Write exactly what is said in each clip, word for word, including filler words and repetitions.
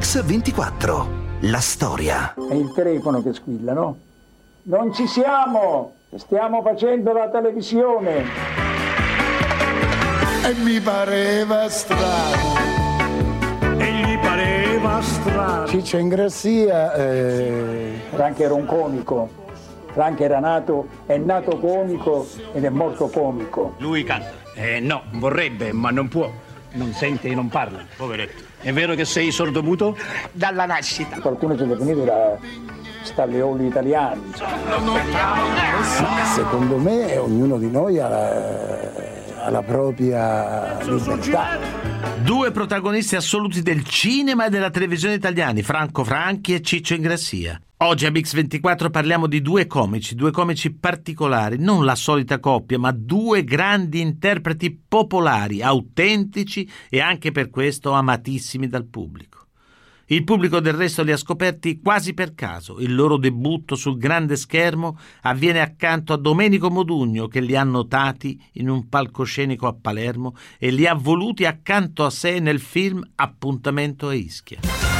Mix ventiquattro, la storia. È il telefono che squilla, no? Non ci siamo! Stiamo facendo la televisione! E mi pareva strano. E gli pareva strano. Ciccio Ingrassia. Eh... Franchi era un comico. Franchi era nato, è nato comico ed è morto comico. Lui canta. Eh no, vorrebbe, ma non può. Non sente e non parla, poveretto. È vero che sei sordomuto? Dalla nascita. Qualcuno ci ha definito da stalleoli italiani. Secondo me ognuno di noi ha la, ha la propria libertà. Due protagonisti assoluti del cinema e della televisione italiani, Franco Franchi e Ciccio Ingrassia. Oggi a Mix ventiquattro parliamo di due comici, due comici particolari, non la solita coppia, ma due grandi interpreti popolari, autentici e anche per questo amatissimi dal pubblico. Il pubblico del resto li ha scoperti quasi per caso. Il loro debutto sul grande schermo avviene accanto a Domenico Modugno, che li ha notati in un palcoscenico a Palermo e li ha voluti accanto a sé nel film Appuntamento a Ischia.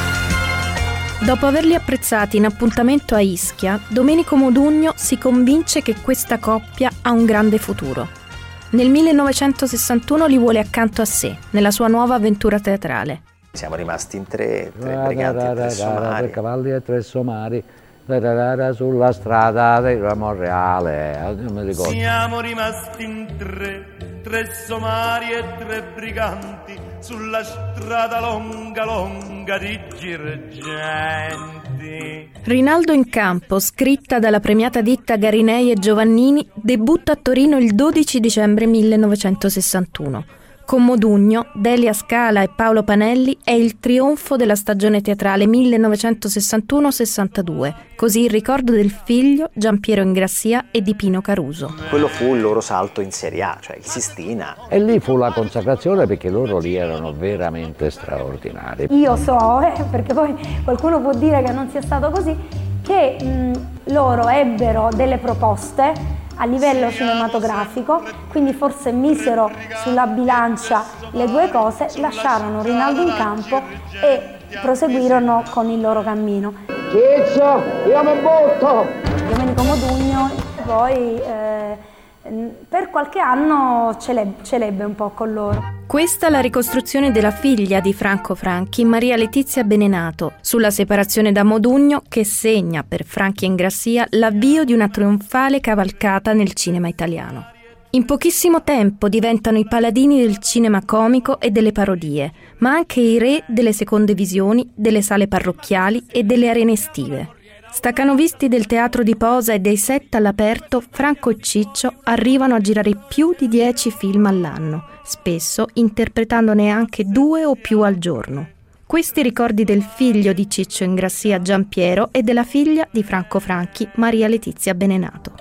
Dopo averli apprezzati in Appuntamento a Ischia, Domenico Modugno si convince che questa coppia ha un grande futuro. Nel millenovecentosessantuno li vuole accanto a sé, nella sua nuova avventura teatrale. Siamo rimasti in tre, tre briganti e tre somari. Tre cavalli e tre somari, sulla strada del Monreale, non mi ricordo. Siamo rimasti in tre, tre somari e tre briganti, sulla strada longa longa di girgenti. Rinaldo in campo, scritta dalla premiata ditta Garinei e Giovannini, debutta a Torino il dodici dicembre millenovecentosessantuno. Con Modugno, Delia Scala e Paolo Panelli è il trionfo della stagione teatrale millenovecentosessantuno sessantadue, così il ricordo del figlio Giampiero Ingrassia e di Pino Caruso. Quello fu il loro salto in Serie A, cioè il Sistina. E lì fu la consacrazione, perché loro lì erano veramente straordinari. Io so, eh, perché poi qualcuno può dire che non sia stato così, che mh, loro ebbero delle proposte a livello cinematografico, quindi forse misero sulla bilancia le due cose, lasciarono Rinaldo in campo e proseguirono con il loro cammino. Ciccio, io mi butto! Domenico Modugno poi eh, per qualche anno ce l'ebbe, ce l'ebbe un po' con loro. Questa è la ricostruzione della figlia di Franco Franchi, Maria Letizia Benenato, sulla separazione da Modugno che segna per Franchi e Ingrassia l'avvio di una trionfale cavalcata nel cinema italiano. In pochissimo tempo diventano i paladini del cinema comico e delle parodie, ma anche i re delle seconde visioni, delle sale parrocchiali e delle arene estive. Staccanovisti del teatro di posa e dei set all'aperto, Franco e Ciccio arrivano a girare più di dieci film all'anno, spesso interpretandone anche due o più al giorno. Questi ricordi del figlio di Ciccio Ingrassia, Giampiero, e della figlia di Franco Franchi, Maria Letizia Benenato.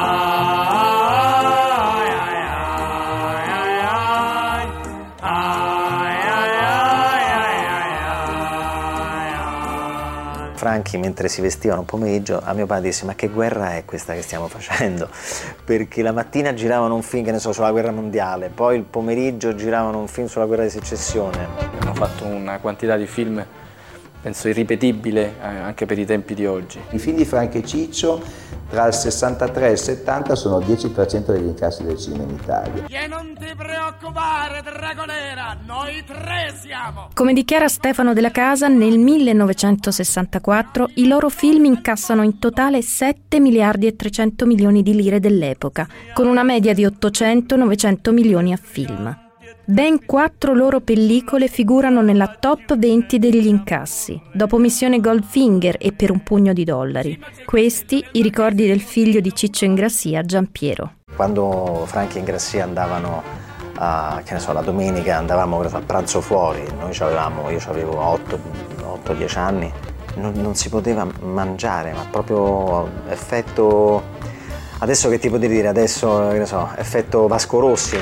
Franchi, mentre si vestivano un pomeriggio, a mio padre disse: ma che guerra è questa che stiamo facendo? Perché la mattina giravano un film, che ne so, sulla guerra mondiale, poi il pomeriggio giravano un film sulla guerra di secessione. Hanno fatto una quantità di film, penso, irripetibile anche per i tempi di oggi. I film di Franchi e Ciccio tra il sessantatré e il settanta sono il dieci per cento degli incassi del cinema in Italia. E non ti preoccupare, Dragonera, noi tre siamo! Come dichiara Stefano Della Casa, nel millenovecentosessantaquattro i loro film incassano in totale sette miliardi e trecento milioni di lire dell'epoca, con una media di ottocento novecento milioni a film. Ben quattro loro pellicole figurano nella top venti degli incassi, dopo Missione Goldfinger e Per un pugno di dollari. Questi i ricordi del figlio di Ciccio Ingrassia, Giampiero. Quando Franchi e Ingrassia andavano a, che ne so, la domenica andavamo al pranzo fuori, noi avevamo, io avevo otto dieci anni, non, non si poteva mangiare, ma proprio effetto, adesso che ti potrei dire, adesso che ne so, effetto Vasco Rossi.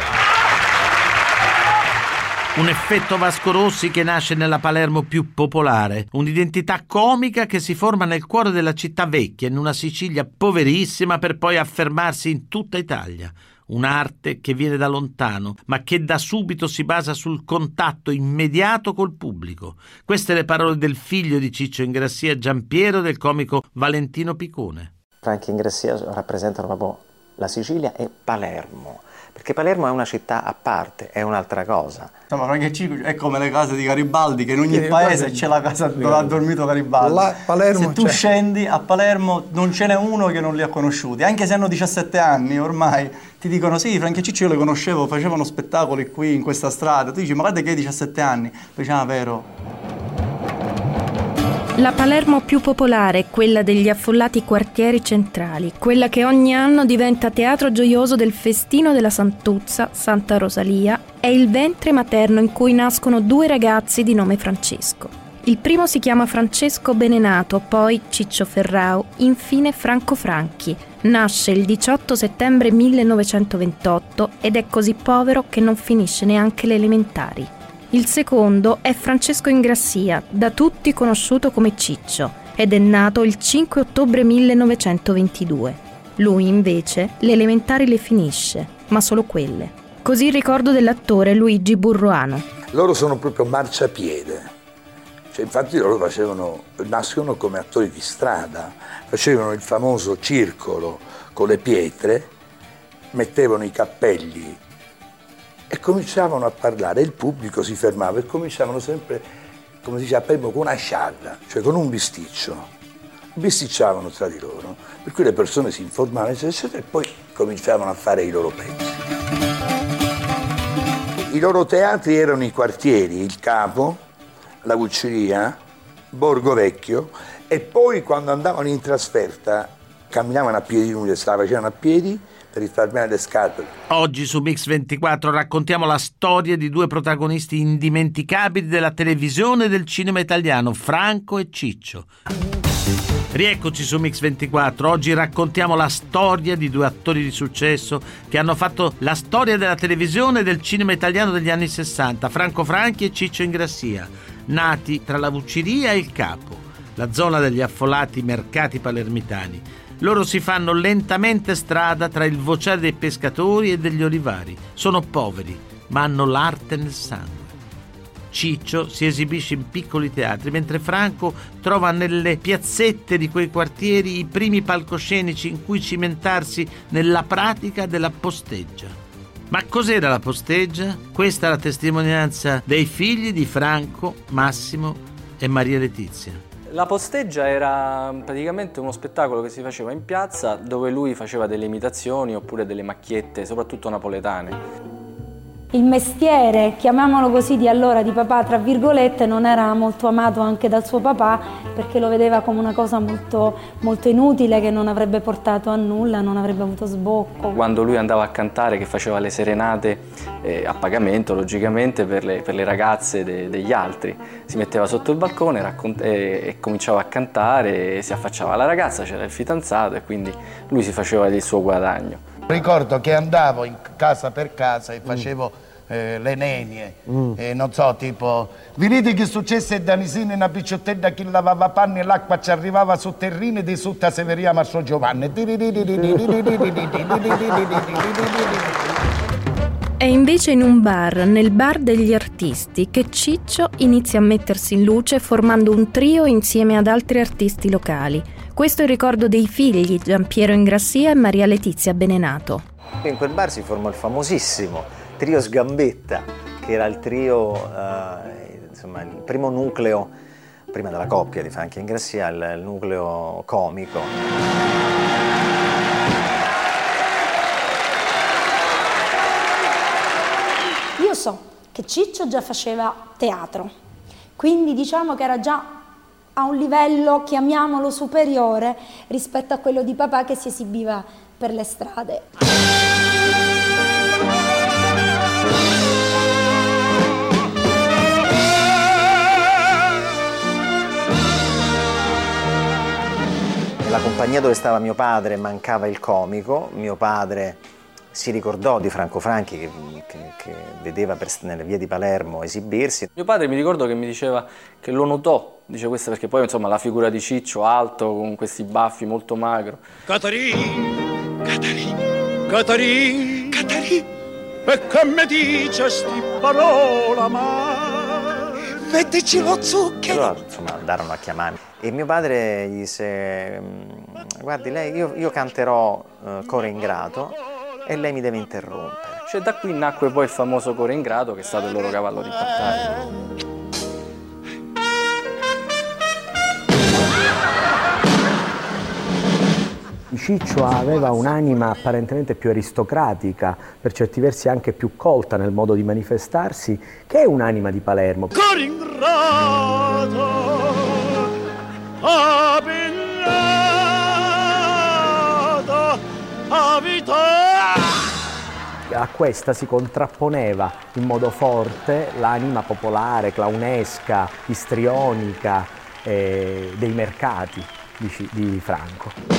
Un effetto Vasco Rossi che nasce nella Palermo più popolare, un'identità comica che si forma nel cuore della città vecchia, in una Sicilia poverissima, per poi affermarsi in tutta Italia. un'arte che viene da lontano, ma che da subito si basa sul contatto immediato col pubblico. Queste le parole del figlio di Ciccio Ingrassia, Giampiero, del comico Valentino Picone. Franchi Ingrassia rappresentano proprio la Sicilia e Palermo, perché Palermo è una città a parte, è un'altra cosa. Insomma, Franchi e Ciccio è come le case di Garibaldi, che in ogni paese c'è la casa dove ha dormito Garibaldi. La, Palermo, se tu c'è. scendi a Palermo non ce n'è uno che non li ha conosciuti, anche se hanno diciassette anni ormai, ti dicono sì, Franchi e Ciccio io le conoscevo, facevano spettacoli qui in questa strada, tu dici ma guarda che hai diciassette anni, poi ah vero. La Palermo più popolare è quella degli affollati quartieri centrali, quella che ogni anno diventa teatro gioioso del festino della Santuzza, Santa Rosalia, è il ventre materno in cui nascono due ragazzi di nome Francesco. Il primo si chiama Francesco Benenato, poi Ciccio Ferrau, infine Franco Franchi. Nasce il diciotto settembre millenovecentoventotto ed è così povero che non finisce neanche le elementari. Il secondo è Francesco Ingrassia, da tutti conosciuto come Ciccio, ed è nato il cinque ottobre millenovecentoventidue. Lui invece le elementari le finisce, ma solo quelle. Così il ricordo dell'attore Luigi Burroano. Loro sono proprio marciapiede, cioè, infatti loro facevano, nascono come attori di strada, facevano il famoso circolo con le pietre, mettevano i cappelli e cominciavano a parlare, il pubblico si fermava e cominciavano sempre, come si dice a Palermo, con una sciarra, cioè con un bisticcio. Bisticciavano tra di loro, per cui le persone si informavano eccetera, eccetera, e poi cominciavano a fare i loro pezzi. I loro teatri erano i quartieri, il Capo, la Vucceria, Borgo Vecchio, e poi quando andavano in trasferta camminavano a piedi nudi, se la facevano a piedi per risparmiare le scarpe. Oggi su Mix ventiquattro raccontiamo la storia di due protagonisti indimenticabili della televisione e del cinema italiano, Franco e Ciccio. Rieccoci su Mix ventiquattro. Oggi raccontiamo la storia di due attori di successo che hanno fatto la storia della televisione e del cinema italiano degli anni sessanta, Franco Franchi e Ciccio Ingrassia, nati tra la Vucceria e il Capo, la zona degli affollati mercati palermitani. Loro si fanno lentamente strada tra il vociare dei pescatori e degli olivari. Sono poveri, ma hanno l'arte nel sangue. Ciccio si esibisce in piccoli teatri, mentre Franco trova nelle piazzette di quei quartieri i primi palcoscenici in cui cimentarsi nella pratica della posteggia. Ma cos'era la posteggia? Questa è la testimonianza dei figli di Franco, Massimo e Maria Letizia. La posteggia era praticamente uno spettacolo che si faceva in piazza dove lui faceva delle imitazioni oppure delle macchiette, soprattutto napoletane. Il mestiere, chiamiamolo così, di allora di papà, tra virgolette, non era molto amato anche dal suo papà perché lo vedeva come una cosa molto, molto inutile che non avrebbe portato a nulla, non avrebbe avuto sbocco. Quando lui andava a cantare, che faceva le serenate eh, a pagamento, logicamente, per le, per le ragazze de, degli altri, si metteva sotto il balcone raccont- e, e cominciava a cantare, e si affacciava alla ragazza, c'era il fidanzato e quindi lui si faceva il suo guadagno. Ricordo che andavo in casa per casa e facevo mm. eh, le nenie, mm. e non so, tipo, vedete che successe da Nisino in una picciottella che lavava panni e l'acqua ci arrivava sul terrino di sotto a Severia Mastro Giovanni. È invece in un bar, nel bar degli artisti, che Ciccio inizia a mettersi in luce formando un trio insieme ad altri artisti locali. Questo è il ricordo dei figli, Giampiero Ingrassia e Maria Letizia Benenato. In quel bar si formò il famosissimo trio Sgambetta, che era il trio, eh, insomma, il primo nucleo, prima della coppia di Franchi Ingrassia, il, il nucleo comico. Io so che Ciccio già faceva teatro, quindi diciamo che era già a un livello, chiamiamolo, superiore rispetto a quello di papà che si esibiva per le strade. Nella compagnia dove stava mio padre mancava il comico, mio padre si ricordò di Franco Franchi che, che, che vedeva per, nelle vie di Palermo esibirsi. Mio padre mi ricordo che mi diceva che lo notò, dice questo perché poi insomma la figura di Ciccio alto con questi baffi molto magro. Catarin, Catarin, Catarin, Caterina, e che mi dice sti parola, ma mettici lo zucchero. Allora, insomma, andarono a chiamarmi e mio padre gli disse: guardi, lei, io, io canterò uh, Coro Ingrato e lei mi deve interrompere. Cioè, da qui nacque poi il famoso Coro Ingrato, che è stato il loro cavallo di battaglia. Ciccio aveva un'anima apparentemente più aristocratica, per certi versi anche più colta nel modo di manifestarsi, che è un'anima di Palermo. Coro Ingrato, abbigliato, abitato. A questa si contrapponeva in modo forte l'anima popolare, clownesca, istrionica eh, dei mercati di, di Franco.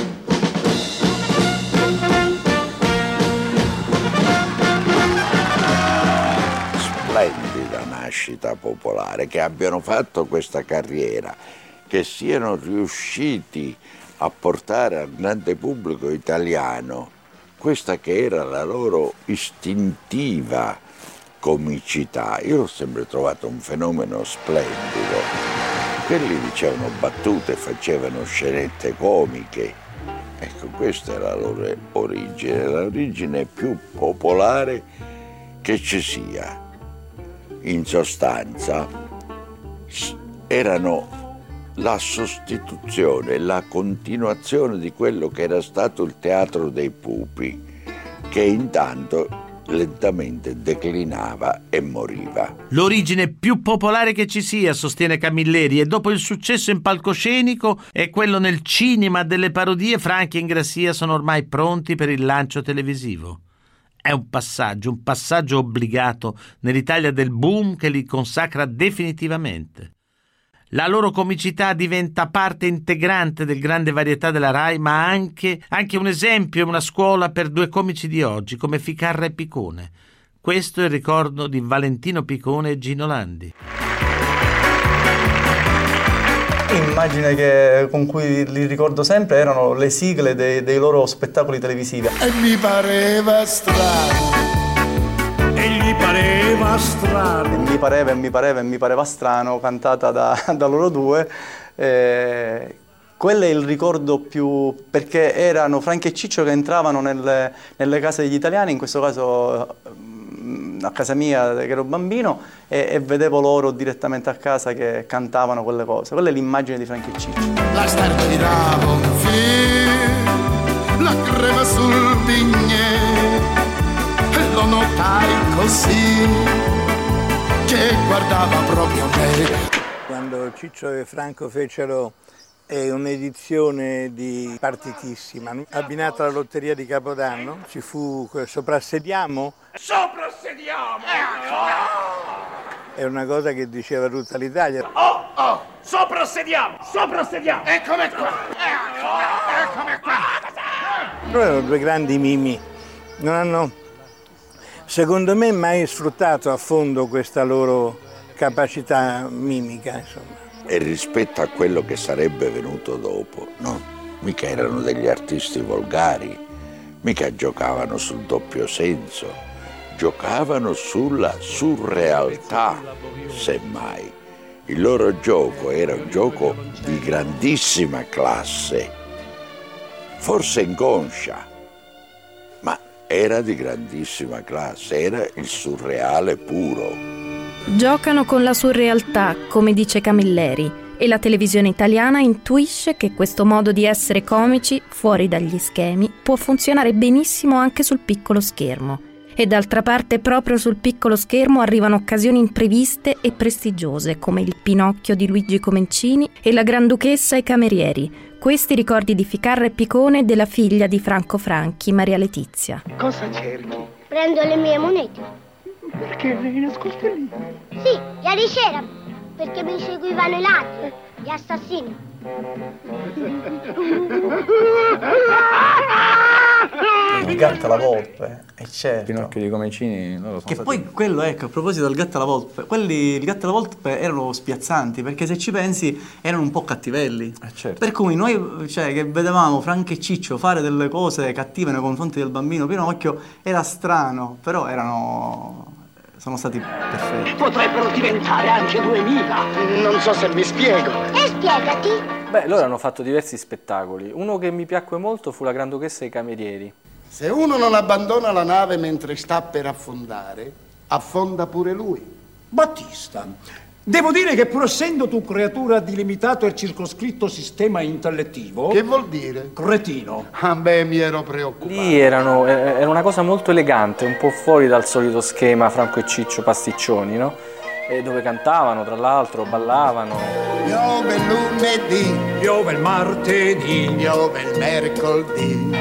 Splendida nascita popolare, che abbiano fatto questa carriera, che siano riusciti a portare al grande pubblico italiano questa che era la loro istintiva comicità. Io l'ho sempre trovato un fenomeno splendido. Quelli dicevano battute, facevano scenette comiche. Ecco, questa è la loro origine, l'origine più popolare che ci sia. In sostanza erano la sostituzione, la continuazione di quello che era stato il teatro dei pupi, che intanto lentamente declinava e moriva. L'origine più popolare che ci sia, sostiene Camilleri, e dopo il successo in palcoscenico e quello nel cinema delle parodie, Franchi e Ingrassia sono ormai pronti per il lancio televisivo. È un passaggio, un passaggio obbligato nell'Italia del boom che li consacra definitivamente. La loro comicità diventa parte integrante del grande varietà della Rai, ma anche, anche un esempio e una scuola per due comici di oggi come Ficarra e Picone. Questo è il ricordo di Valentino Picone e Gino Landi. L'immagine che, con cui li ricordo sempre erano le sigle dei, dei loro spettacoli televisivi. E mi pareva strano. E gli pareva strano. E mi pareva e mi pareva e mi pareva strano, cantata da, da loro due. Eh, quello è il ricordo più, perché erano Franchi e Ciccio che entravano nelle, nelle case degli italiani, in questo caso a casa mia che ero bambino, e, e vedevo loro direttamente a casa che cantavano quelle cose. Quella è l'immagine di Franchi e Ciccio. La starpa di Davonfield, la crema sul bignè, e lo notai così, che guardava proprio me. Quando Ciccio e Franco fecero è un'edizione di Partitissima, abbinata alla lotteria di Capodanno, ci fu Soprassediamo. Soprassediamo! È una cosa che diceva tutta l'Italia. Oh, oh, soprassediamo, soprassediamo! Eccomi qua! Eccomi qua! Loro erano due grandi mimi, non hanno, secondo me, mai sfruttato a fondo questa loro capacità mimica, insomma. E rispetto a quello che sarebbe venuto dopo, no? Mica erano degli artisti volgari, mica giocavano sul doppio senso, giocavano sulla surrealtà, semmai. Il loro gioco era un gioco di grandissima classe, forse inconscia, ma era di grandissima classe, era il surreale puro. Giocano con la surrealtà, come dice Camilleri, e la televisione italiana intuisce che questo modo di essere comici, fuori dagli schemi, può funzionare benissimo anche sul piccolo schermo. E d'altra parte proprio sul piccolo schermo arrivano occasioni impreviste e prestigiose, come il Pinocchio di Luigi Comencini e la Granduchessa e i Camerieri. Questi ricordi di Ficarra e Picone della figlia di Franco Franchi, Maria Letizia. Cosa cerchi? Prendo le mie monete. Perché le nascoste lì? Sì, ieri sera, perché mi seguivano i ladri, gli assassini. Il gatto alla volpe, e certo. Pinocchio di Comecini, loro sono Che stati... poi quello, ecco, a proposito del gatto alla volpe, quelli, il gatto alla volpe erano spiazzanti, perché se ci pensi erano un po' cattivelli. Eh certo. Per cui noi, cioè, che vedevamo Franco e Ciccio fare delle cose cattive nei confronti del bambino Pinocchio, era strano, però erano... sono stati perfetti. Potrebbero diventare anche duemila. Non so se mi spiego. E spiegati. Beh, loro hanno fatto diversi spettacoli. Uno che mi piacque molto fu La Granduchessa e i Camerieri. Se uno non abbandona la nave mentre sta per affondare, affonda pure lui. Battista, devo dire che pur essendo tu creatura di limitato e circoscritto sistema intellettivo... Che vuol dire? Cretino. Ah beh, mi ero preoccupato. Lì erano, era una cosa molto elegante, un po' fuori dal solito schema Franco e Ciccio pasticcioni, no? E dove cantavano, tra l'altro, ballavano. Piove il lunedì, piove il martedì, piove il mercoledì.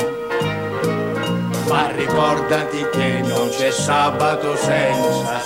Ma ricordati che non c'è sabato senza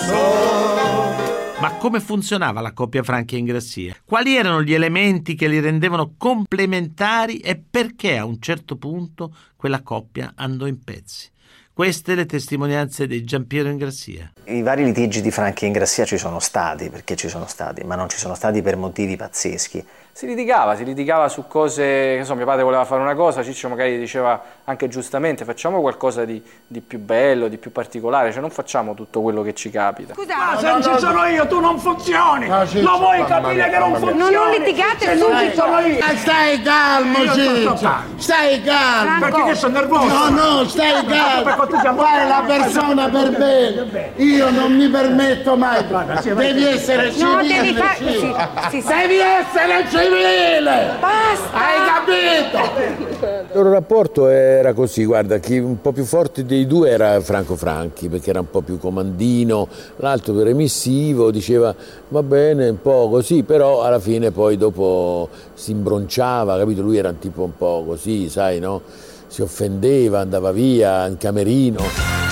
sole. Ma come funzionava la coppia Franchi e Ingrassia? Quali erano gli elementi che li rendevano complementari e perché a un certo punto quella coppia andò in pezzi? Queste le testimonianze di Giampiero Ingrassia. I vari litigi di Franchi e Ingrassia ci sono stati, perché ci sono stati, ma non ci sono stati per motivi pazzeschi. Si litigava, si litigava su cose, che so, mio padre voleva fare una cosa, Ciccio magari diceva anche giustamente facciamo qualcosa di, di più bello, di più particolare, cioè non facciamo tutto quello che ci capita. Scusa, ma se non ci sono io tu non funzioni, no, lo vuoi capire che non funzioni? Non litigate subito. Eh, stai calmo, Ciccio, stai calmo. Perché che sono nervoso? No, no, stai calmo. Fare la persona per bene. Io non mi permetto mai. Devi essere civile. No, devi fare... Sì, sì, sì. Devi essere civile. Basta. Hai capito? Il loro rapporto era così, guarda, chi un po' più forte dei due era Franco Franchi, perché era un po' più comandino, l'altro più remissivo, diceva va bene, un po' così, però alla fine poi dopo si imbronciava, capito? Lui era un tipo un po' così, sai, no? Si offendeva, andava via in camerino.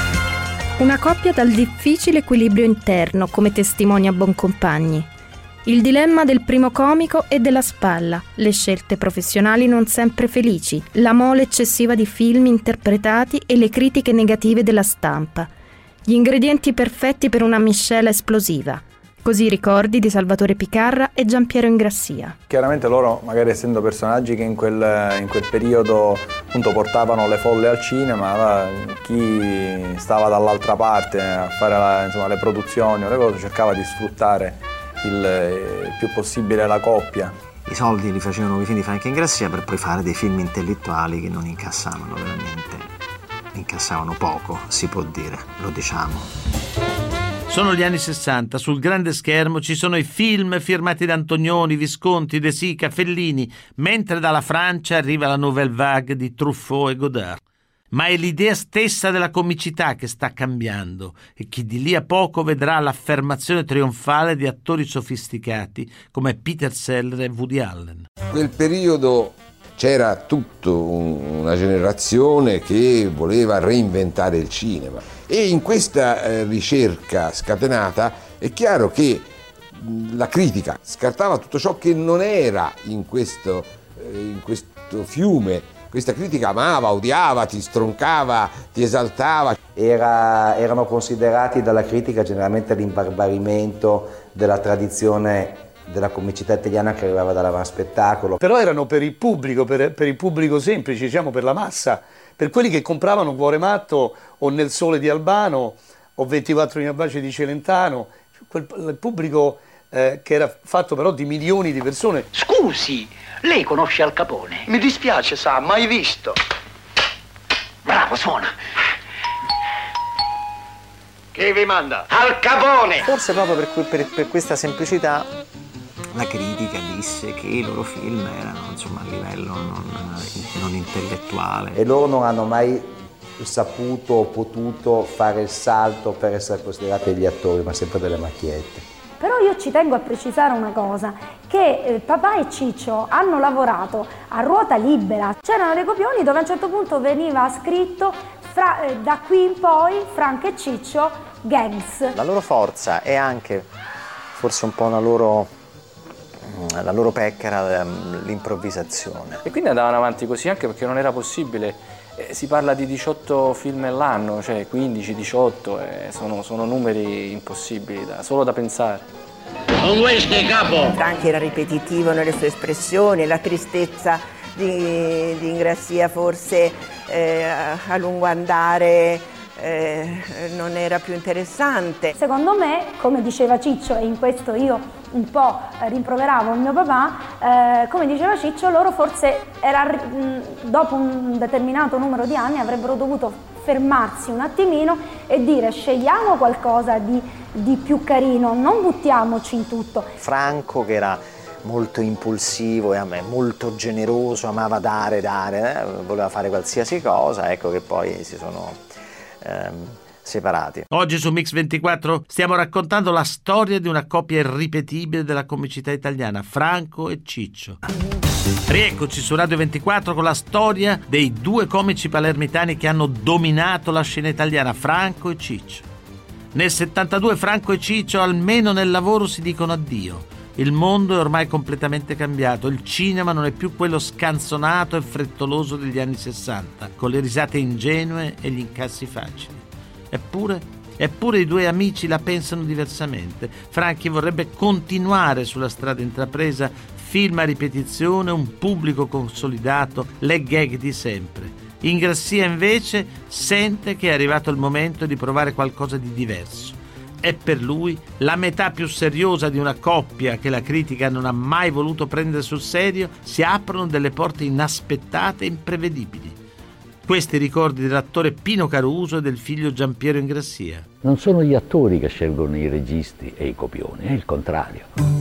Una coppia dal difficile equilibrio interno, come testimonia Boncompagni. Il dilemma del primo comico e della spalla, le scelte professionali non sempre felici, la mole eccessiva di film interpretati e le critiche negative della stampa. Gli ingredienti perfetti per una miscela esplosiva. Così i ricordi di Salvatore Picarra e Giampiero Ingrassia. Chiaramente loro, magari essendo personaggi che in quel, in quel periodo appunto portavano le folle al cinema, chi stava dall'altra parte a fare la, insomma, le produzioni o le cose cercava di sfruttare il, il più possibile la coppia. I soldi li facevano i film di Franchi e Ingrassia per poi fare dei film intellettuali che non incassavano veramente, incassavano poco, si può dire, lo diciamo. Sono gli anni sessanta, sul grande schermo ci sono i film firmati da Antonioni, Visconti, De Sica, Fellini, mentre dalla Francia arriva la Nouvelle Vague di Truffaut e Godard. Ma è l'idea stessa della comicità che sta cambiando e che di lì a poco vedrà l'affermazione trionfale di attori sofisticati come Peter Sellers e Woody Allen. In quel periodo c'era tutta un, una generazione che voleva reinventare il cinema e in questa eh, ricerca scatenata è chiaro che mh, la critica scartava tutto ciò che non era in questo, eh, in questo fiume. Questa critica amava, odiava, ti stroncava, ti esaltava. Era, erano considerati dalla critica generalmente l'imbarbarimento della tradizione della comicità italiana che arrivava dall'avanspettacolo. Però erano per il pubblico, per, per il pubblico semplice, diciamo per la massa, per quelli che compravano Cuore Matto o Nel Sole di Albano o ventiquattro in Albace di Celentano, quel, il pubblico eh, che era fatto però di milioni di persone. Scusi, lei conosce Al Capone? Mi dispiace, sa, mai visto. Bravo, suona. Chi vi manda? Al Capone! Forse proprio per, per, per questa semplicità la critica disse che i loro film erano insomma a livello non, non intellettuale. E loro non hanno mai saputo o potuto fare il salto per essere considerati degli attori, ma sempre delle macchiette. Però io ci tengo a precisare una cosa, che eh, papà e Ciccio hanno lavorato a ruota libera. C'erano dei copioni dove a un certo punto veniva scritto fra, eh, da qui in poi Franco e Ciccio gangs. La loro forza è anche forse un po' una loro, la loro pecca era l'improvvisazione. E quindi andavano avanti così anche perché non era possibile Eh, si parla di diciotto film all'anno, cioè quindici diciotto, eh, sono, sono numeri impossibili, da, solo da pensare. Con queste capo! Franchi era ripetitivo nelle sue espressioni, la tristezza di, di Ingrassia forse eh, a lungo andare eh, non era più interessante. Secondo me, come diceva Ciccio, e in questo io un po' rimproveravo il mio papà, eh, come diceva Ciccio, loro forse era, mh, dopo un determinato numero di anni avrebbero dovuto fermarsi un attimino e dire scegliamo qualcosa di, di più carino, non buttiamoci in tutto. Franco, che era molto impulsivo e a me molto generoso, amava dare, dare, eh, voleva fare qualsiasi cosa, ecco che poi si sono ehm, separati. Oggi su Mix ventiquattro stiamo raccontando la storia di una coppia irripetibile della comicità italiana, Franco e Ciccio. Rieccoci su Radio ventiquattro con la storia dei due comici palermitani che hanno dominato la scena italiana, Franco e Ciccio. Nel settantadue Franco e Ciccio, almeno nel lavoro, si dicono addio. Il mondo è ormai completamente cambiato, il cinema non è più quello scanzonato e frettoloso degli anni sessanta, con le risate ingenue e gli incassi facili. Eppure, eppure i due amici la pensano diversamente. Franchi vorrebbe continuare sulla strada intrapresa, film a ripetizione, un pubblico consolidato, le gag di sempre. Ingrassia invece sente che è arrivato il momento di provare qualcosa di diverso. È per lui la metà più seriosa di una coppia che la critica non ha mai voluto prendere sul serio. Si aprono delle porte inaspettate e imprevedibili. Questi ricordi dell'attore Pino Caruso e del figlio Giampiero Ingrassia. Non sono gli attori che scelgono i registi e i copioni, è il contrario.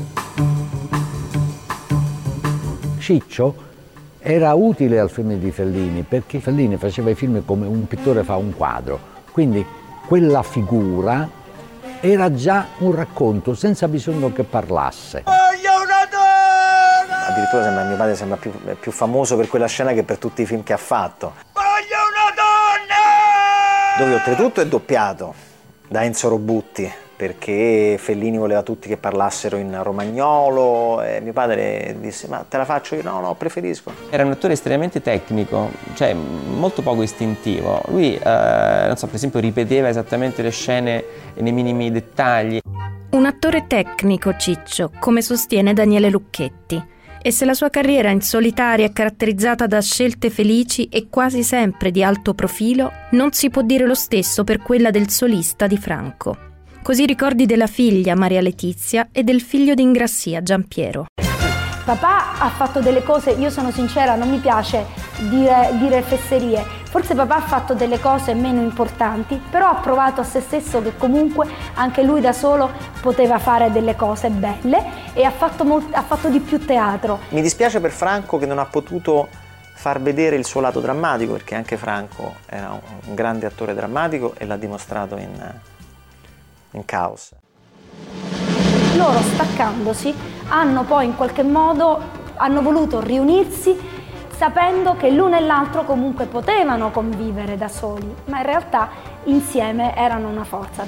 Ciccio era utile al film di Fellini perché Fellini faceva i film come un pittore fa un quadro, quindi quella figura era già un racconto senza bisogno che parlasse. Addirittura sembra, mio padre sembra più, più famoso per quella scena che per tutti i film che ha fatto. Voglio una donna! Dove oltretutto è doppiato da Enzo Robutti, perché Fellini voleva tutti che parlassero in romagnolo e mio padre disse ma te la faccio io? No, no, preferisco. Era un attore estremamente tecnico, cioè molto poco istintivo. Lui, eh, non so, per esempio ripeteva esattamente le scene nei minimi dettagli. Un attore tecnico, Ciccio, come sostiene Daniele Lucchetti. E se la sua carriera in solitaria è caratterizzata da scelte felici e quasi sempre di alto profilo, non si può dire lo stesso per quella del solista di Franco. Così i ricordi della figlia Maria Letizia e del figlio di Ingrassia, Giampiero. Papà ha fatto delle cose, io sono sincera, non mi piace dire, dire fesserie. Forse papà ha fatto delle cose meno importanti, però ha provato a se stesso che comunque anche lui da solo poteva fare delle cose belle e ha fatto, molt- ha fatto di più teatro. Mi dispiace per Franco che non ha potuto far vedere il suo lato drammatico, perché anche Franco era un, un grande attore drammatico e l'ha dimostrato in, in Caos. Loro, staccandosi, hanno poi in qualche modo hanno voluto riunirsi sapendo che l'uno e l'altro comunque potevano convivere da soli, ma in realtà insieme erano una forza.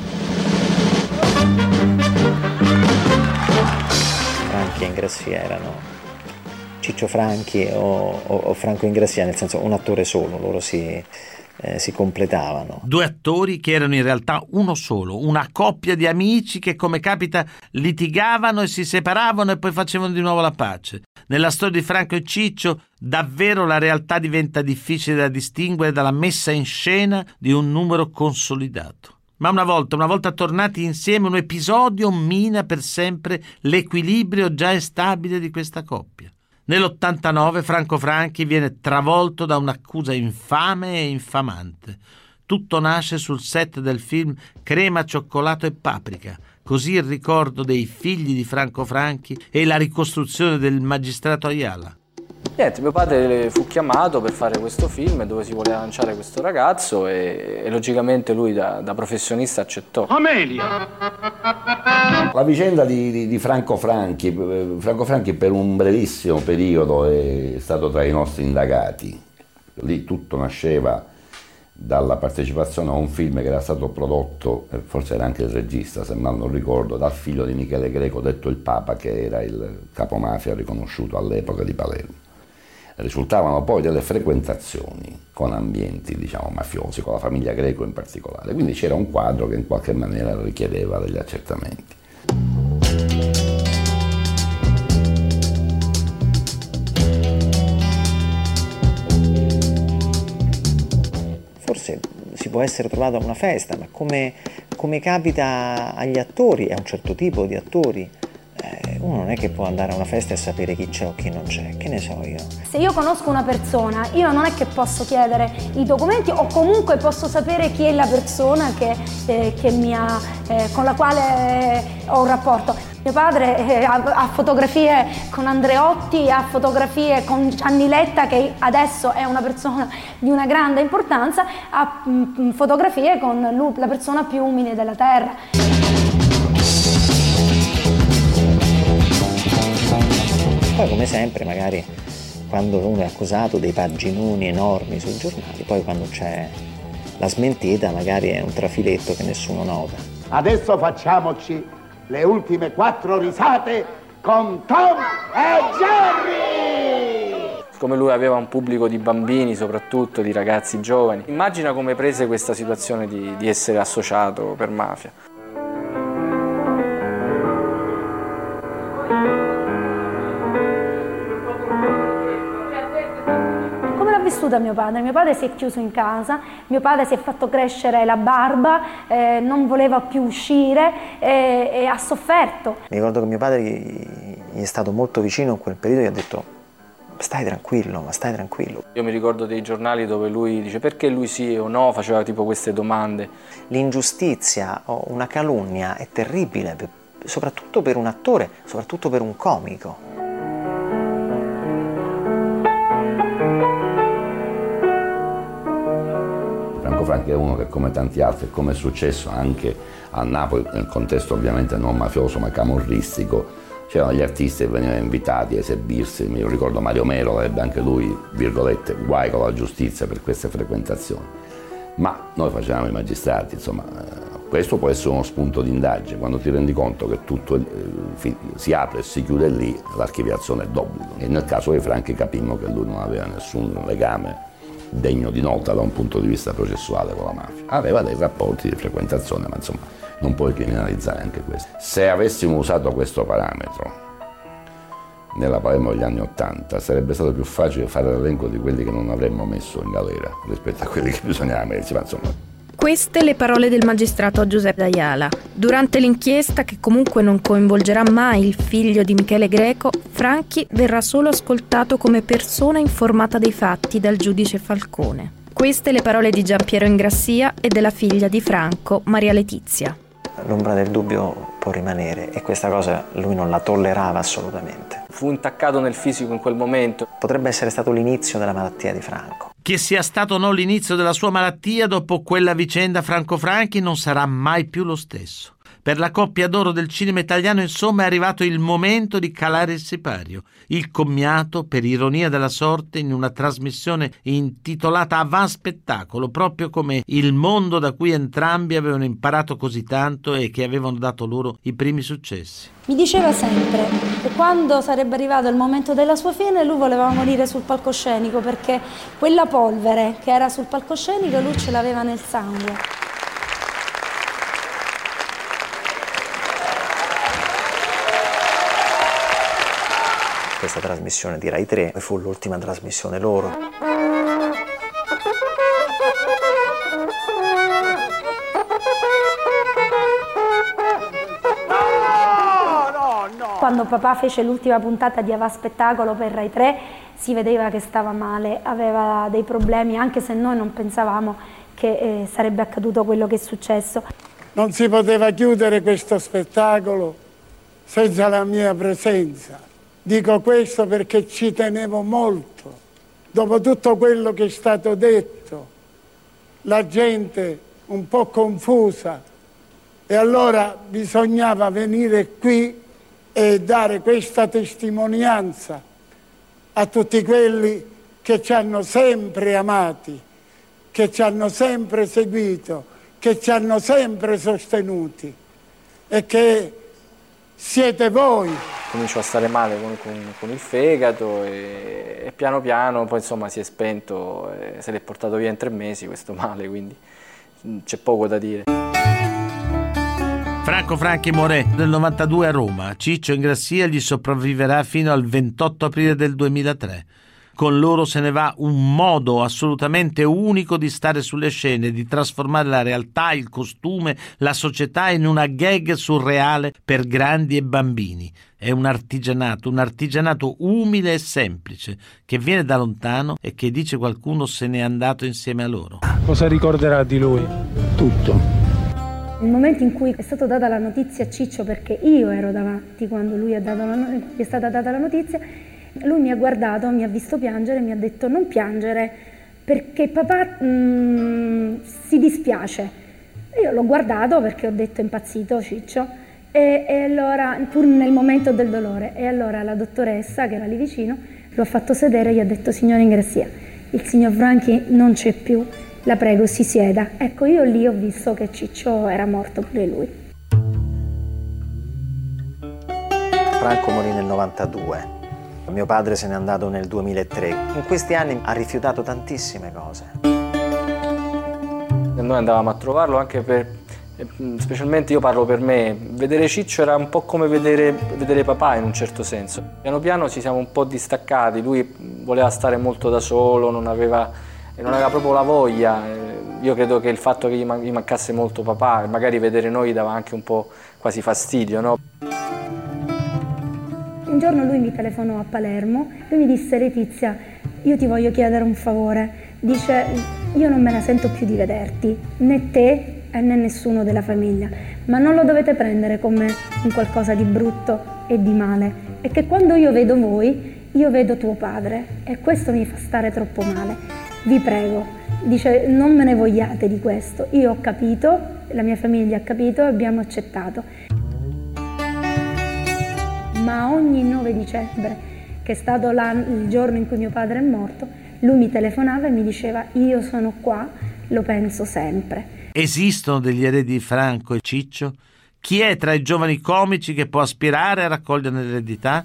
Franchi e Ingrassia erano Ciccio Franchi o, o, o Franco Ingrassia, nel senso un attore solo, loro si... Eh, si completavano. Due attori che erano in realtà uno solo, una coppia di amici che, come capita, litigavano e si separavano e poi facevano di nuovo la pace. Nella storia di Franco e Ciccio davvero la realtà diventa difficile da distinguere dalla messa in scena di un numero consolidato. Ma una volta, una volta tornati insieme, un episodio mina per sempre l'equilibrio già instabile di questa coppia. Nell'ottantanove Franco Franchi viene travolto da un'accusa infame e infamante. Tutto nasce sul set del film Crema, cioccolato e paprika. Così il ricordo dei figli di Franco Franchi e la ricostruzione del magistrato Ayala. Niente, mio padre fu chiamato per fare questo film dove si voleva lanciare questo ragazzo e, e logicamente lui da, da professionista accettò. Amelia! La vicenda di, di, di Franco Franchi, Franco Franchi per un brevissimo periodo è stato tra i nostri indagati. Lì tutto nasceva dalla partecipazione a un film che era stato prodotto, forse era anche il regista se mal non ricordo, dal figlio di Michele Greco, detto il Papa, che era il capomafia riconosciuto all'epoca di Palermo. risultavano poi delle frequentazioni con ambienti, diciamo, mafiosi, con la famiglia Greco in particolare. Quindi c'era un quadro che in qualche maniera richiedeva degli accertamenti. Forse si può essere trovato a una festa, ma come, come capita agli attori, e a un certo tipo di attori, eh, uno non è che può andare a una festa e sapere chi c'è o chi non c'è, che ne so io. Se io conosco una persona, io non è che posso chiedere i documenti, o comunque posso sapere chi è la persona che, eh, che mi ha, eh, con la quale ho un rapporto. Mio padre eh, ha, ha fotografie con Andreotti, ha fotografie con Gianni Letta, che adesso è una persona di una grande importanza, ha mh, fotografie con lui, la persona più umile della terra. Poi, come sempre, magari quando uno è accusato, dei paginoni enormi sui giornali, poi quando c'è la smentita magari è un trafiletto che nessuno nota. Adesso facciamoci le ultime quattro risate con Tom e Jerry! Come lui aveva un pubblico di bambini, soprattutto di ragazzi giovani, immagina come prese questa situazione di, di essere associato per mafia. Vissuta mio padre, mio padre si è chiuso in casa, mio padre si è fatto crescere la barba, eh, non voleva più uscire e, e ha sofferto. Mi ricordo che mio padre gli, gli è stato molto vicino in quel periodo e gli ha detto: stai tranquillo, ma stai tranquillo. Io mi ricordo dei giornali dove lui dice perché lui sì o no, faceva tipo queste domande. L'ingiustizia o una calunnia è terribile, soprattutto per un attore, soprattutto per un comico. Franco Franchi è uno che, come tanti altri, come è successo anche a Napoli, nel contesto ovviamente non mafioso ma camorristico, c'erano gli artisti che venivano invitati a esibirsi. Mi ricordo Mario Melo ebbe anche lui, virgolette, guai con la giustizia per queste frequentazioni. Ma noi facevamo i magistrati, insomma, questo può essere uno spunto di indagine. Quando ti rendi conto che tutto eh, si apre e si chiude lì, l'archiviazione è d'obbligo. E nel caso dei Franchi capimmo che lui non aveva nessun legame degno di nota da un punto di vista processuale con la mafia. Aveva dei rapporti di frequentazione, ma insomma non puoi criminalizzare anche questo. Se avessimo usato questo parametro nella Palermo degli anni Ottanta, sarebbe stato più facile fare l'elenco di quelli che non avremmo messo in galera rispetto a quelli che bisognava metterci, ma insomma. Queste le parole del magistrato Giuseppe D'Aiala. Durante l'inchiesta, che comunque non coinvolgerà mai il figlio di Michele Greco, Franchi verrà solo ascoltato come persona informata dei fatti dal giudice Falcone. Queste le parole di Giampiero Ingrassia e della figlia di Franco, Maria Letizia. L'ombra del dubbio può rimanere e questa cosa lui non la tollerava assolutamente. Fu intaccato nel fisico in quel momento. Potrebbe essere stato l'inizio della malattia di Franco. Che sia stato o no l'inizio della sua malattia, dopo quella vicenda Franco Franchi non sarà mai più lo stesso. Per la coppia d'oro del cinema italiano, insomma, è arrivato il momento di calare il sipario. Il commiato, per ironia della sorte, in una trasmissione intitolata Avant Spettacolo, proprio come il mondo da cui entrambi avevano imparato così tanto e che avevano dato loro i primi successi. Mi diceva sempre che quando sarebbe arrivato il momento della sua fine lui voleva morire sul palcoscenico, perché quella polvere che era sul palcoscenico lui ce l'aveva nel sangue. Questa trasmissione di Rai tre fu l'ultima trasmissione loro. Quando papà fece l'ultima puntata di Avant Spettacolo per Rai tre si vedeva che stava male, aveva dei problemi, anche se noi non pensavamo che eh, sarebbe accaduto quello che è successo. Non si poteva chiudere questo spettacolo senza la mia presenza. Dico questo perché ci tenevo molto. Dopo tutto quello che è stato detto, la gente un po' confusa, e allora bisognava venire qui e dare questa testimonianza a tutti quelli che ci hanno sempre amati, che ci hanno sempre seguito, che ci hanno sempre sostenuti, e che siete voi cominciò a stare male con, con, con il fegato e, e piano piano poi insomma si è spento, e se l'è portato via in tre mesi questo male, quindi c'è poco da dire. Franco Franchi muore nel novantadue a Roma. Ciccio Ingrassia gli sopravviverà fino al ventotto aprile del duemilatré. Con loro se ne va un modo assolutamente unico di stare sulle scene, di trasformare la realtà, il costume, la società in una gag surreale per grandi e bambini. È un artigianato, un artigianato umile e semplice, che viene da lontano e che, dice qualcuno, se n'è andato insieme a loro. Cosa ricorderà di lui? Tutto. Il momento in cui è stata data la notizia a Ciccio, perché io ero davanti quando lui ha dato la, gli è stata data la notizia, lui mi ha guardato, mi ha visto piangere e mi ha detto: non piangere perché papà mm, si dispiace. Io l'ho guardato perché ho detto: è impazzito Ciccio, e, e allora, pur nel momento del dolore, e allora la dottoressa che era lì vicino lo ha fatto sedere e gli ha detto: signor Ingrassia, il signor Franchi non c'è più, la prego si sieda. Ecco, io lì ho visto che Ciccio era morto pure lui. Franco morì nel novantadue. Mio padre se n'è andato nel duemilatré. In questi anni ha rifiutato tantissime cose. Noi andavamo a trovarlo anche per, specialmente io parlo per me, vedere Ciccio era un po' come vedere, vedere papà in un certo senso. Piano piano ci siamo un po' distaccati, lui voleva stare molto da solo, non aveva, non aveva proprio la voglia. Io credo che il fatto che gli mancasse molto papà, magari vedere noi dava anche un po' quasi fastidio, no? Un giorno lui mi telefonò a Palermo, lui mi disse: Letizia, io ti voglio chiedere un favore. Dice: io non me la sento più di vederti, né te né nessuno della famiglia, ma non lo dovete prendere come un qualcosa di brutto e di male, è che quando io vedo voi, io vedo tuo padre e questo mi fa stare troppo male. Vi prego, dice, non me ne vogliate di questo. Io ho capito, la mia famiglia ha capito e abbiamo accettato. Ma ogni nove dicembre, che è stato il giorno in cui mio padre è morto, lui mi telefonava e mi diceva: io sono qua, lo penso sempre. Esistono degli eredi di Franco e Ciccio? Chi è tra i giovani comici che può aspirare a raccogliere l'eredità?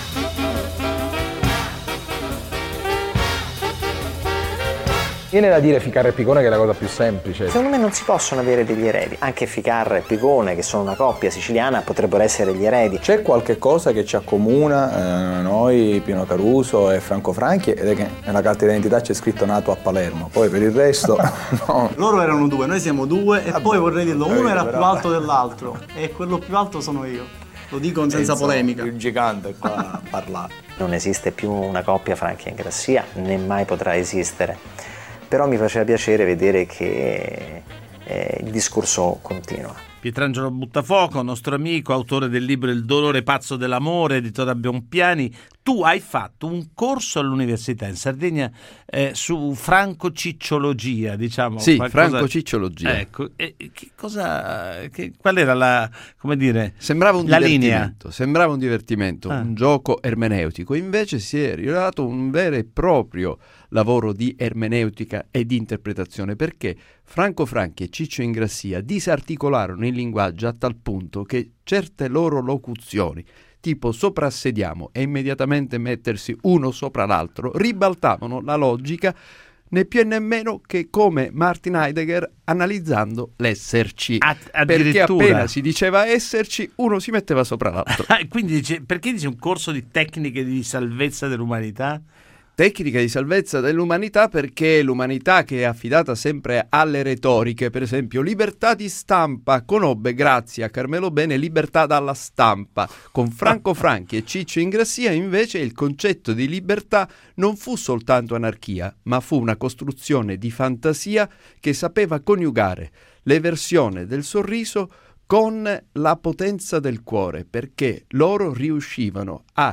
Viene da dire Ficarra e Picone che è la cosa più semplice. Secondo me non si possono avere degli eredi. Anche Ficarra e Picone, che sono una coppia siciliana, potrebbero essere gli eredi. C'è qualche cosa che ci accomuna eh, noi, Pino Caruso e Franco Franchi, ed è che nella carta d'identità c'è scritto nato a Palermo. Poi per il resto no. Loro erano due, noi siamo due e ah, poi vorrei dirlo, uno era però... più alto dell'altro e quello più alto sono io. Lo dico senza Penso, polemica. Il gigante qua a parlare. Non esiste più una coppia Franchi e Ingrassia, né mai potrà esistere. Però mi faceva piacere vedere che eh, il discorso continua. Pietrangelo Buttafuoco, nostro amico, autore del libro Il dolore pazzo dell'amore, editore Bonpiani, tu hai fatto un corso all'università in Sardegna eh, su francocicciologia, diciamo. Sì, qualcosa... francocicciologia. Ecco, e che cosa, che, qual era la, come dire, sembrava un la divertimento, linea? Sembrava un divertimento, ah. un gioco ermeneutico, invece si è rivelato un vero e proprio lavoro di ermeneutica e di interpretazione, perché Franco Franchi e Ciccio Ingrassia disarticolarono il linguaggio a tal punto che certe loro locuzioni, tipo soprassediamo e immediatamente mettersi uno sopra l'altro, ribaltavano la logica né più e nemmeno che come Martin Heidegger analizzando l'esserci. A- perché appena si diceva esserci, uno si metteva sopra l'altro. Quindi dice, perché dice un corso di tecniche di salvezza dell'umanità? Tecnica di salvezza dell'umanità, perché l'umanità, che è affidata sempre alle retoriche, per esempio libertà di stampa, conobbe grazie a Carmelo Bene libertà dalla stampa. Con Franco Franchi e Ciccio Ingrassia invece il concetto di libertà non fu soltanto anarchia, ma fu una costruzione di fantasia che sapeva coniugare l'eversione del sorriso con la potenza del cuore, perché loro riuscivano a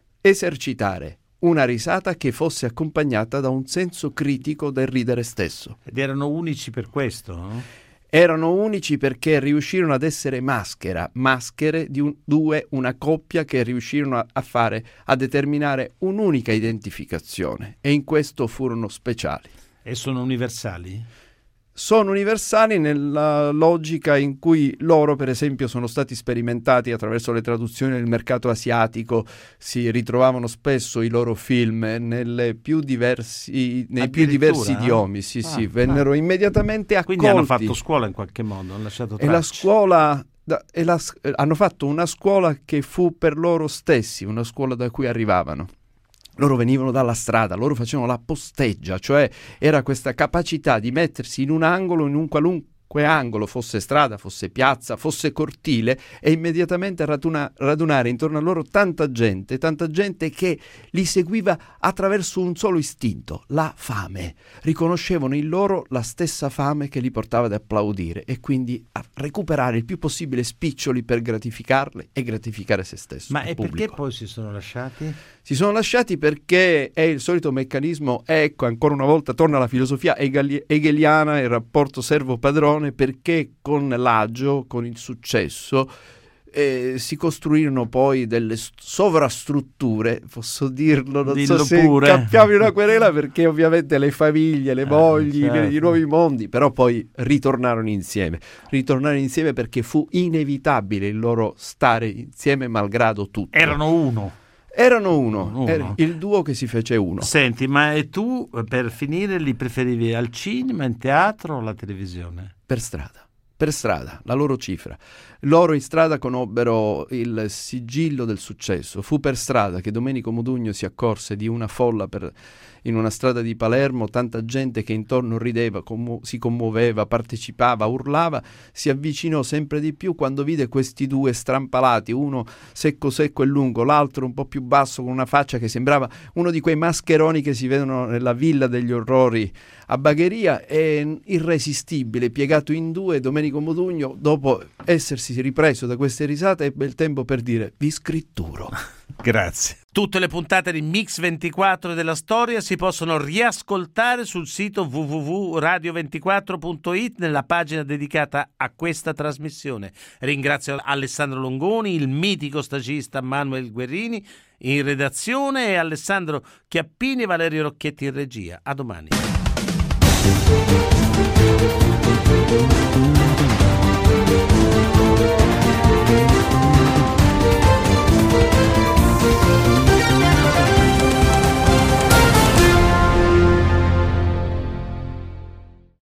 esercitare una risata che fosse accompagnata da un senso critico del ridere stesso. Ed erano unici per questo, no? Erano unici perché riuscirono ad essere maschera, maschere di un, due, una coppia che riuscirono a, a fare, a determinare un'unica identificazione, e in questo furono speciali. E sono universali? sono universali nella logica in cui loro, per esempio, sono stati sperimentati attraverso le traduzioni nel mercato asiatico, si ritrovavano spesso i loro film nelle più diversi, nei più diversi idiomi, sì, ah, sì, vennero ah. immediatamente accolti. Quindi hanno fatto scuola in qualche modo, hanno lasciato tracce. E la scuola, da, e la, hanno fatto una scuola che fu per loro stessi, una scuola da cui arrivavano. Loro venivano dalla strada, loro facevano la posteggia, cioè era questa capacità di mettersi in un angolo, in un qualunque angolo, fosse strada, fosse piazza, fosse cortile, e immediatamente raduna, radunare intorno a loro tanta gente, tanta gente che li seguiva attraverso un solo istinto, la fame. Riconoscevano in loro la stessa fame che li portava ad applaudire e quindi a recuperare il più possibile spiccioli per gratificarle e gratificare se stesso. Ma e pubblico. Perché poi si sono lasciati? Si sono lasciati perché è il solito meccanismo, ecco, ancora una volta torna alla filosofia hegeliana, il rapporto servo-padrone, perché con l'agio, con il successo, eh, si costruirono poi delle sovrastrutture, posso dirlo, non Dillo so se pure. Cappiamo in una querela, perché ovviamente le famiglie, le mogli, ah, certo. i nuovi mondi, però poi ritornarono insieme. Ritornarono insieme perché fu inevitabile il loro stare insieme malgrado tutto. Erano uno. Erano uno, uno. Era il duo che si fece uno. Senti, ma e tu per finire li preferivi al cinema, in teatro o alla televisione? Per strada, per strada, la loro cifra. Loro in strada conobbero il sigillo del successo. Fu per strada che Domenico Modugno si accorse di una folla per, in una strada di Palermo, tanta gente che intorno rideva, commu- si commuoveva, partecipava, urlava, si avvicinò sempre di più quando vide questi due strampalati, uno secco secco e lungo, l'altro un po' più basso con una faccia che sembrava uno di quei mascheroni che si vedono nella Villa degli Orrori a Bagheria, e irresistibile, piegato in due, Domenico Modugno, dopo essersi ripreso da queste risate, ebbe il tempo per dire: vi scritturo. Grazie. Tutte le puntate di Mix ventiquattro della storia si possono riascoltare sul sito w w w punto radio ventiquattro punto i t nella pagina dedicata a questa trasmissione. Ringrazio Alessandro Longoni, il mitico stagista Manuel Guerrini in redazione e Alessandro Chiappini e Valerio Rocchetti in regia. A domani.